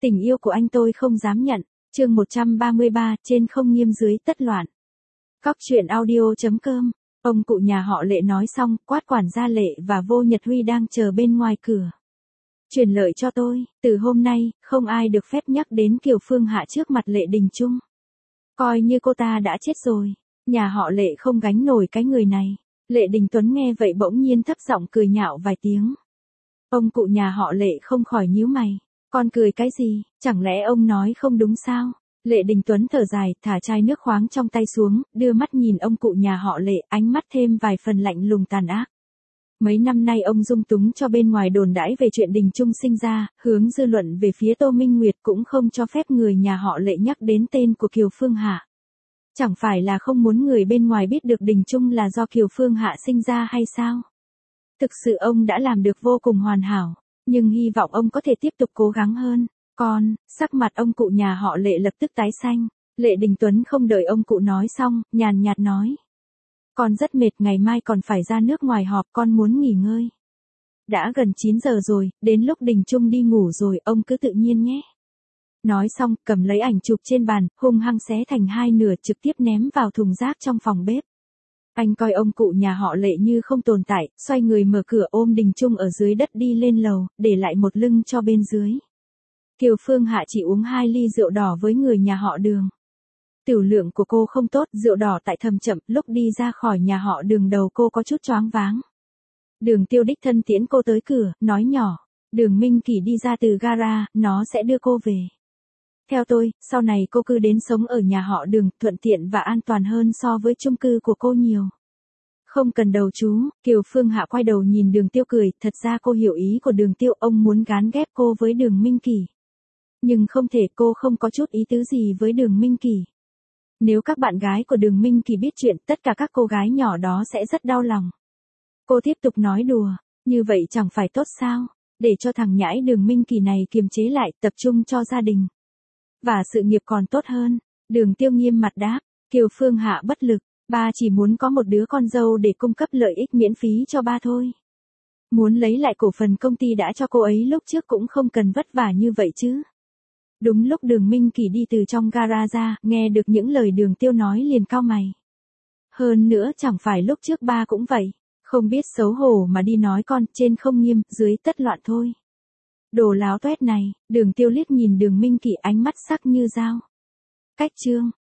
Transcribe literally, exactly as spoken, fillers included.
Tình yêu của anh tôi không dám nhận. Chương một trăm ba mươi ba, trên không nghiêm dưới tất loạn. Cóc truyện audio chấm com. Ông cụ nhà họ Lệ nói xong, quát quản gia Lệ và Vô Nhật Huy đang chờ bên ngoài cửa. Truyền lợi cho tôi, từ hôm nay, không ai được phép nhắc đến Kiều Phương Hạ trước mặt Lệ Đình Trung. Coi như cô ta đã chết rồi, nhà họ Lệ không gánh nổi cái người này. Lệ Đình Tuấn nghe vậy bỗng nhiên thấp giọng cười nhạo vài tiếng. Ông cụ nhà họ Lệ không khỏi nhíu mày. Con cười cái gì, chẳng lẽ ông nói không đúng sao? Lệ Đình Tuấn thở dài, thả chai nước khoáng trong tay xuống, đưa mắt nhìn ông cụ nhà họ Lệ, ánh mắt thêm vài phần lạnh lùng tàn ác. Mấy năm nay ông dung túng cho bên ngoài đồn đãi về chuyện Đình Trung sinh ra, hướng dư luận về phía Tô Minh Nguyệt cũng không cho phép người nhà họ Lệ nhắc đến tên của Kiều Phương Hạ. Chẳng phải là không muốn người bên ngoài biết được Đình Trung là do Kiều Phương Hạ sinh ra hay sao? Thực sự ông đã làm được vô cùng hoàn hảo, nhưng hy vọng ông có thể tiếp tục cố gắng hơn. Con, sắc mặt ông cụ nhà họ Lệ lập tức tái xanh. Lệ Đình Tuấn không đợi ông cụ nói xong, nhàn nhạt nói. Con rất mệt, ngày mai còn phải ra nước ngoài họp, con muốn nghỉ ngơi. Đã gần chín giờ rồi, đến lúc Đình Trung đi ngủ rồi, ông cứ tự nhiên nhé. Nói xong, cầm lấy ảnh chụp trên bàn, hung hăng xé thành hai nửa, trực tiếp ném vào thùng rác trong phòng bếp. Anh coi ông cụ nhà họ Lệ như không tồn tại, xoay người mở cửa ôm Đình Trung ở dưới đất đi lên lầu, để lại một lưng cho bên dưới. Kiều Phương Hạ chỉ uống hai ly rượu đỏ với người nhà họ Đường. Tiểu lượng của cô không tốt, rượu đỏ tại thầm chậm, lúc đi ra khỏi nhà họ Đường đầu cô có chút choáng váng. Đường Tiêu đích thân tiễn cô tới cửa, nói nhỏ, Đường Minh Kỳ đi ra từ gara, nó sẽ đưa cô về. Theo tôi, sau này cô cứ đến sống ở nhà họ Đường, thuận tiện và an toàn hơn so với chung cư của cô nhiều. Không cần đầu chú, Kiều Phương Hạ quay đầu nhìn Đường Tiêu cười, thật ra cô hiểu ý của Đường Tiêu, ông muốn gán ghép cô với Đường Minh Kỳ. Nhưng không thể, cô không có chút ý tứ gì với Đường Minh Kỳ. Nếu các bạn gái của Đường Minh Kỳ biết chuyện, tất cả các cô gái nhỏ đó sẽ rất đau lòng. Cô tiếp tục nói đùa, như vậy chẳng phải tốt sao, để cho thằng nhãi Đường Minh Kỳ này kiềm chế lại, tập trung cho gia đình. Và sự nghiệp còn tốt hơn. Đường Tiêu nghiêm mặt đáp, Kiều Phương Hạ bất lực, ba chỉ muốn có một đứa con dâu để cung cấp lợi ích miễn phí cho ba thôi. Muốn lấy lại cổ phần công ty đã cho cô ấy lúc trước cũng không cần vất vả như vậy chứ. Đúng lúc Đường Minh Kỳ đi từ trong gara ra, nghe được những lời Đường Tiêu nói liền cau mày. Hơn nữa chẳng phải lúc trước ba cũng vậy, không biết xấu hổ mà đi nói con, trên không nghiêm, dưới tất loạn thôi. Đồ láo toét này, Đường Tiêu liếc nhìn Đường Minh Kỳ, ánh mắt sắc như dao. Cách chương.